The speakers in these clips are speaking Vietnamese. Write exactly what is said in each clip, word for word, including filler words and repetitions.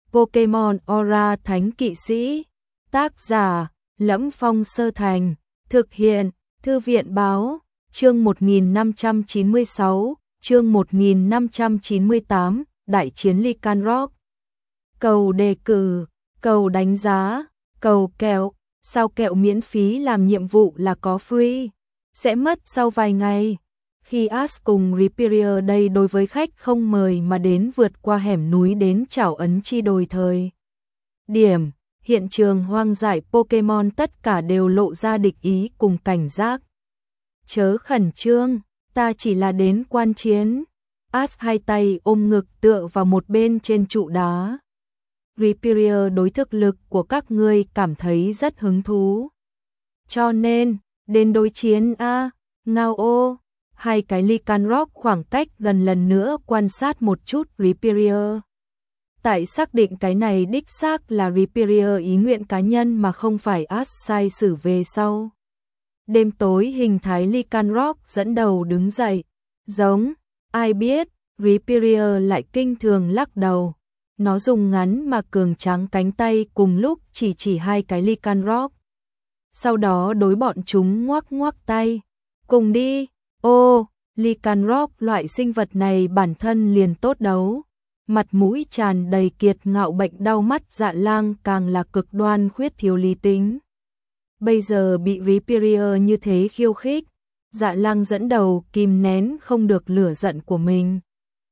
Pokemon Aura Thánh Kỵ Sĩ. Tác giả: Lẫm Phong Sơ Thành. Thực hiện: Thư viện Báo. Chương một nghìn năm trăm chín mươi sáu, chương một nghìn năm trăm chín mươi tám, Đại chiến Lycanroc. Cầu đề cử, cầu đánh giá, cầu kẹo, sao kẹo miễn phí làm nhiệm vụ là có free, sẽ mất sau vài ngày. Khi Ash cùng Rhyperior đây đối với khách không mời mà đến vượt qua hẻm núi đến Trảo Ấn Chi đồi thời điểm, hiện trường hoang dại Pokemon tất cả đều lộ ra địch ý cùng cảnh giác. Chớ khẩn trương, ta chỉ là đến quan chiến. Ash hai tay ôm ngực tựa vào một bên trên trụ đá. Rhyperior đối thực lực của các ngươi cảm thấy rất hứng thú. Cho nên, đến đối chiến a, ngao ô. Hai cái Lycanroc khoảng cách gần lần nữa quan sát một chút Rhyperior. Tại xác định cái này đích xác là Rhyperior ý nguyện cá nhân mà không phải Ash sai sử về sau. Đêm tối hình thái Lycanroc dẫn đầu đứng dậy. Giống, ai biết, Rhyperior lại kinh thường lắc đầu. Nó dùng ngắn mà cường tráng cánh tay cùng lúc chỉ chỉ hai cái Lycanroc. Sau đó đối bọn chúng ngoắc ngoắc tay. Cùng đi, ô, Lycanroc loại sinh vật này bản thân liền tốt đấu. Mặt mũi tràn đầy kiệt ngạo bệnh đau mắt Dạ Lang càng là cực đoan khuyết thiếu lý tính. Bây giờ bị Rhyperior như thế khiêu khích, Dạ Lang dẫn đầu kìm nén không được lửa giận của mình.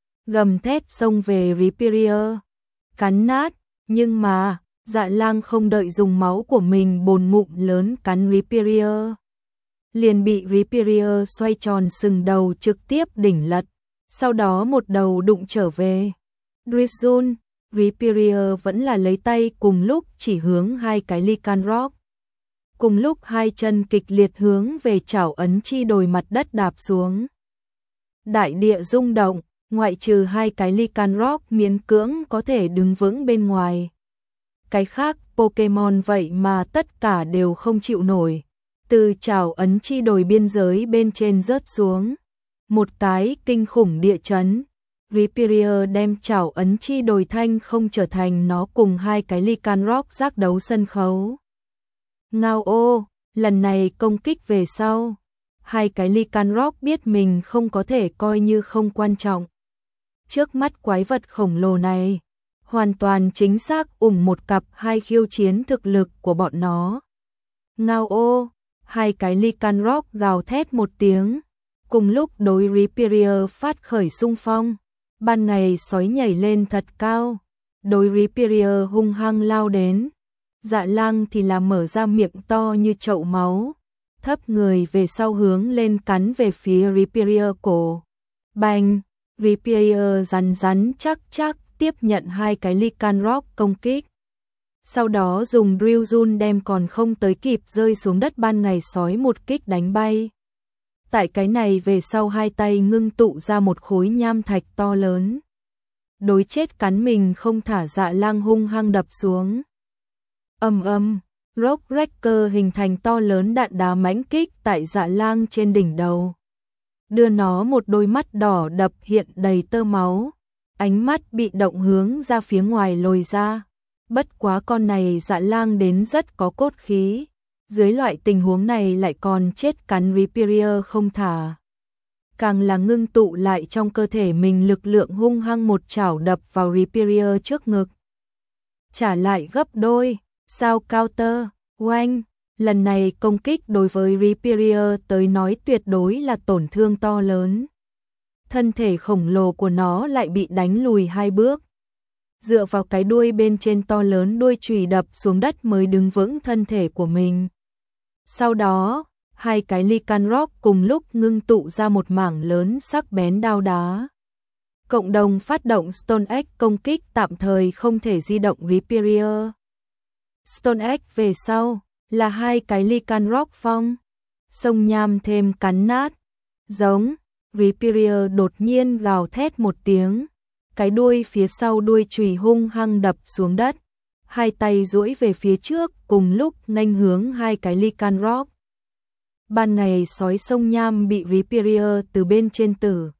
Gầm thét xông về Rhyperior, cắn nát, nhưng mà, Dạ Lang không đợi dùng máu của mình bồn ngụm lớn cắn Rhyperior. Liền bị Rhyperior xoay tròn sừng đầu trực tiếp đỉnh lật, sau đó một đầu đụng trở về. Drizzle, Rhyperior vẫn là lấy tay cùng lúc chỉ hướng hai cái Lycanroc. Cùng lúc hai chân kịch liệt hướng về Trảo Ấn Chi đồi mặt đất đạp xuống. Đại địa rung động, ngoại trừ hai cái Lycanroc miễn cưỡng có thể đứng vững bên ngoài. Cái khác Pokemon vậy mà tất cả đều không chịu nổi. Từ Trảo Ấn Chi đồi biên giới bên trên rớt xuống. Một cái kinh khủng địa chấn. Rhyperior đem Trảo Ấn Chi đồi thanh không trở thành nó cùng hai cái Lycanroc giác đấu sân khấu. Ngao ô, lần này công kích về sau. Hai cái Lycanroc biết mình không có thể coi như không quan trọng. Trước mắt quái vật khổng lồ này, hoàn toàn chính xác ủng một cặp hai khiêu chiến thực lực của bọn nó. Ngao ô, hai cái Lycanroc gào thét một tiếng, cùng lúc đối Rhyperior phát khởi xung phong. Ban ngày sói nhảy lên thật cao, đối Rhyperior hung hăng lao đến. Dạ Lang thì là mở ra miệng to như chậu máu, thấp người về sau hướng lên cắn về phía Rhyperior cổ. Bành, Rhyperior rắn rắn chắc chắc tiếp nhận hai cái Lycanroc công kích. Sau đó dùng Drizzle đem còn không tới kịp rơi xuống đất ban ngày sói một kích đánh bay. Tại cái này về sau hai tay ngưng tụ ra một khối nham thạch to lớn. Đối chết cắn mình không thả Dạ Lang hung hăng đập xuống. Ầm ầm, Rock Breaker hình thành to lớn đạn đá mãnh kích tại Dạ Lang trên đỉnh đầu. Đưa nó một đôi mắt đỏ đập hiện đầy tơ máu. Ánh mắt bị động hướng ra phía ngoài lồi ra. Bất quá con này Dạ Lang đến rất có cốt khí. Dưới loại tình huống này lại còn chết cắn Rhyperior không thả. Càng là ngưng tụ lại trong cơ thể mình lực lượng hung hăng một chảo đập vào Rhyperior trước ngực. Trả lại gấp đôi, sao counter, oanh. Lần này công kích đối với Rhyperior tới nói tuyệt đối là tổn thương to lớn. Thân thể khổng lồ của nó lại bị đánh lùi hai bước. Dựa vào cái đuôi bên trên to lớn đuôi chùy đập xuống đất mới đứng vững thân thể của mình. Sau đó, hai cái Lycanroc cùng lúc ngưng tụ ra một mảng lớn sắc bén đao đá. Cộng đồng phát động Stone Egg công kích tạm thời không thể di động Rhyperior. Stone Egg về sau là hai cái Lycanroc phong. Sông nham thêm cắn nát. Giống, Rhyperior đột nhiên gào thét một tiếng. Cái đuôi phía sau đuôi chùy hung hăng đập xuống đất. Hai tay duỗi về phía trước cùng lúc nghênh hướng hai cái Lycanroc. Ban ngày sói sông nham bị Rhyperior từ bên trên tử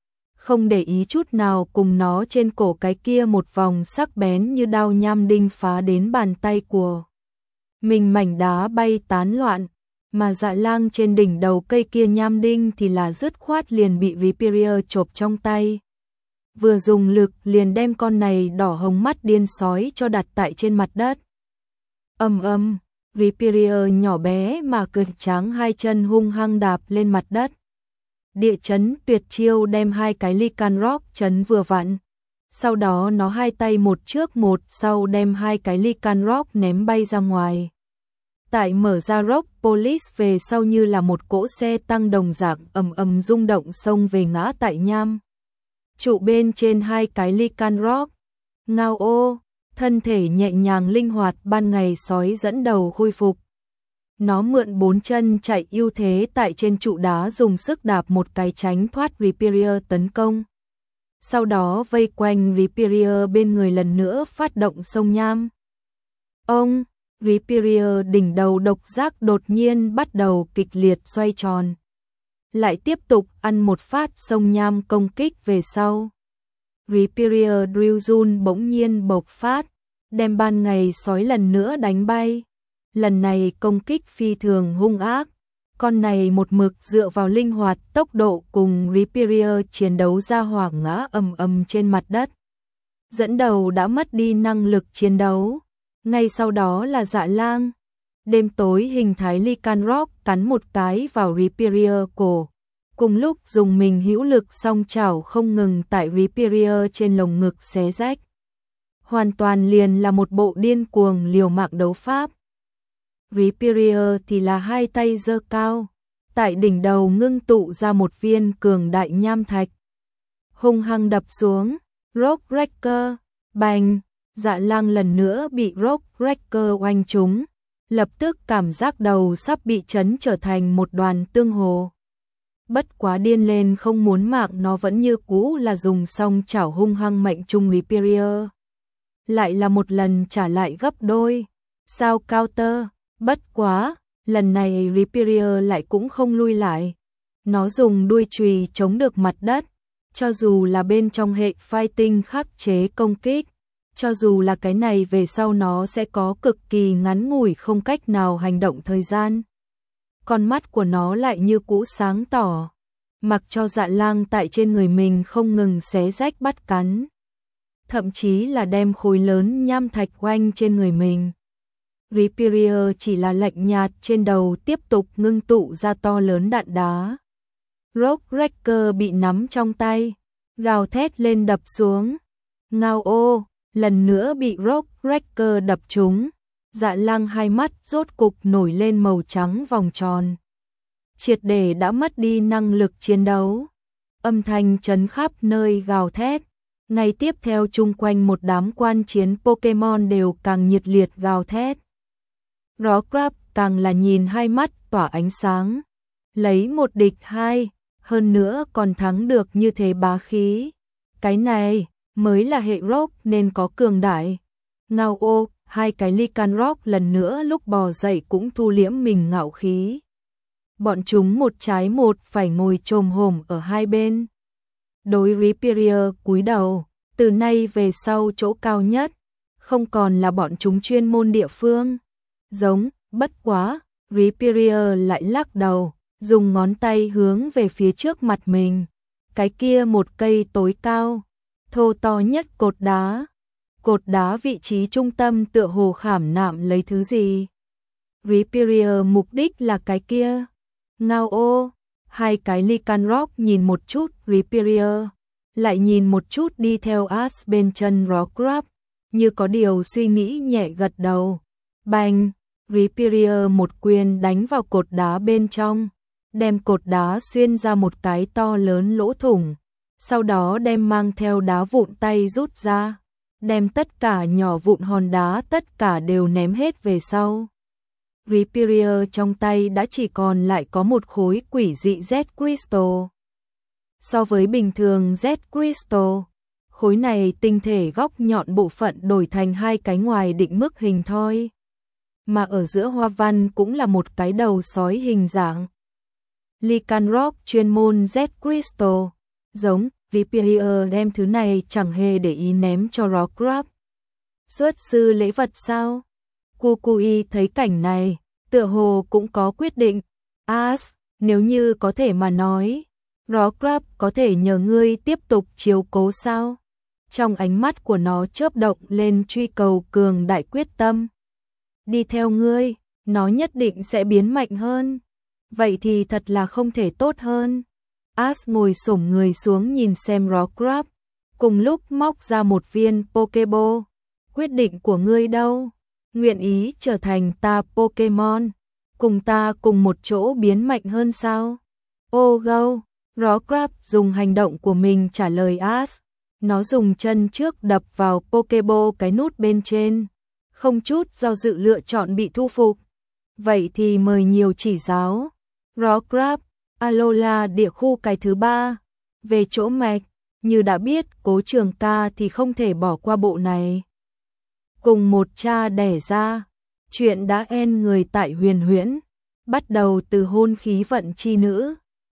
không để ý chút nào cùng nó trên cổ cái kia một vòng sắc bén như đao nham đinh phá đến bàn tay của mình, mảnh đá bay tán loạn, mà Dạ Lang trên đỉnh đầu cây kia nham đinh thì là dứt khoát liền bị Reaper chộp trong tay. Vừa dùng lực liền đem con này đỏ hồng mắt điên sói cho đặt tại trên mặt đất. Ầm ầm, Reaper nhỏ bé mà cực tráng hai chân hung hăng đạp lên mặt đất. Địa chấn tuyệt chiêu đem hai cái Lycan Rock chấn vừa vặn. Sau đó nó hai tay một trước một sau đem hai cái Lycan Rock ném bay ra ngoài. Tại mở ra Rock Police về sau như là một cỗ xe tăng đồng dạng ầm ầm rung động xông về ngã tại nham trụ bên trên hai cái Lycan Rock. Ngao ô, thân thể nhẹ nhàng linh hoạt ban ngày sói dẫn đầu khôi phục. Nó mượn bốn chân chạy ưu thế tại trên trụ đá dùng sức đạp một cái tránh thoát Reaper tấn công. Sau đó vây quanh Reaper bên người lần nữa phát động xông nham. Ông, Reaper đỉnh đầu độc giác đột nhiên bắt đầu kịch liệt xoay tròn. Lại tiếp tục ăn một phát xông nham công kích về sau. Reaper Drillzun bỗng nhiên bộc phát, đem ban ngày sói lần nữa đánh bay. Lần này công kích phi thường hung ác, con này một mực dựa vào linh hoạt tốc độ cùng Reaper chiến đấu ra hỏa ngã ầm ầm trên mặt đất. Dẫn đầu đã mất đi năng lực chiến đấu, ngay sau đó là Dạ Lang. Đêm tối hình thái Lycan Rock cắn một cái vào Reaper cổ, cùng lúc dùng mình hữu lực song chảo không ngừng tại Reaper trên lồng ngực xé rách. Hoàn toàn liền là một bộ điên cuồng liều mạng đấu pháp. Reaper thì là hai tay giơ cao, tại đỉnh đầu ngưng tụ ra một viên cường đại nham thạch. Hung hăng đập xuống, Rock Breaker, bành, Dạ Lang lần nữa bị Rock Breaker oanh trúng, lập tức cảm giác đầu sắp bị chấn trở thành một đoàn tương hồ. Bất quá điên lên không muốn mạng nó vẫn như cũ là dùng song chảo hung hăng mệnh trung Reaper. Lại là một lần trả lại gấp đôi, sao counter. Bất quá, lần này Reaper lại cũng không lui lại. Nó dùng đuôi chùy chống được mặt đất, cho dù là bên trong hệ fighting khắc chế công kích, cho dù là cái này về sau nó sẽ có cực kỳ ngắn ngủi không cách nào hành động thời gian. Con mắt của nó lại như cũ sáng tỏ, mặc cho Dạ Lang tại trên người mình không ngừng xé rách bắt cắn. Thậm chí là đem khối lớn nham thạch quanh trên người mình. Reaper chỉ là lạnh nhạt trên đầu tiếp tục ngưng tụ ra to lớn đạn đá. Rock Breaker bị nắm trong tay, gào thét lên đập xuống. Ngao ô, lần nữa bị Rock Breaker đập trúng. Dạ Lang hai mắt rốt cục nổi lên màu trắng vòng tròn. Triệt để đã mất đi năng lực chiến đấu. Âm thanh chấn khắp nơi gào thét. Ngay tiếp theo chung quanh một đám quan chiến Pokemon đều càng nhiệt liệt gào thét. Rockruff càng là nhìn hai mắt tỏa ánh sáng. Lấy một địch hai, hơn nữa còn thắng được như thế bá khí. Cái này mới là hệ rock nên có cường đại. Ngao ô, hai cái Lycan Rock lần nữa lúc bò dậy cũng thu liễm mình ngạo khí. Bọn chúng một trái một phải ngồi chồm hổm ở hai bên. Đối Reaper cúi đầu, từ nay về sau chỗ cao nhất, không còn là bọn chúng chuyên môn địa phương. Giống, bất quá, Reaper lại lắc đầu, dùng ngón tay hướng về phía trước mặt mình. Cái kia một cây tối cao, thô to nhất cột đá. Cột đá vị trí trung tâm tựa hồ khảm nạm lấy thứ gì. Reaper mục đích là cái kia. Ngao ô, hai cái Lycan Rock nhìn một chút Reaper, lại nhìn một chút đi theo Ash bên chân Rockruff, như có điều suy nghĩ nhẹ gật đầu. Bành, Reaper một quyền đánh vào cột đá bên trong, đem cột đá xuyên ra một cái to lớn lỗ thủng, sau đó đem mang theo đá vụn tay rút ra, đem tất cả nhỏ vụn hòn đá tất cả đều ném hết về sau. Reaper trong tay đã chỉ còn lại có một khối quỷ dị Z Crystal. So với bình thường Z Crystal, khối này tinh thể góc nhọn bộ phận đổi thành hai cái ngoài định mức hình thoi, mà ở giữa hoa văn cũng là một cái đầu sói hình dạng. Lycan Rock chuyên môn Z Crystal, giống Creepier đem thứ này chẳng hề để ý ném cho Rockruff. Xuất sư lễ vật sao? Kukui thấy cảnh này, tựa hồ cũng có quyết định. As, nếu như có thể mà nói, Rockruff có thể nhờ ngươi tiếp tục chiếu cố sao? Trong ánh mắt của nó chớp động lên truy cầu cường đại quyết tâm. Đi theo ngươi, nó nhất định sẽ biến mạnh hơn. Vậy thì thật là không thể tốt hơn. As ngồi xổm người xuống nhìn xem Rockruff, cùng lúc móc ra một viên Pokeball. Quyết định của ngươi đâu? Nguyện ý trở thành ta Pokemon, cùng ta cùng một chỗ biến mạnh hơn sao? Oh go! Rockruff dùng hành động của mình trả lời As. Nó dùng chân trước đập vào Pokeball cái nút bên trên, không chút do dự lựa chọn bị thu phục. Vậy thì mời nhiều chỉ giáo. Rockruff, Alola địa khu cái thứ ba. Về chỗ mạch, như đã biết Cố Trường Ca thì không thể bỏ qua bộ này. Cùng một cha đẻ ra, chuyện đã en người tại Huyền Huyễn, bắt đầu từ hôn khí vận chi nữ.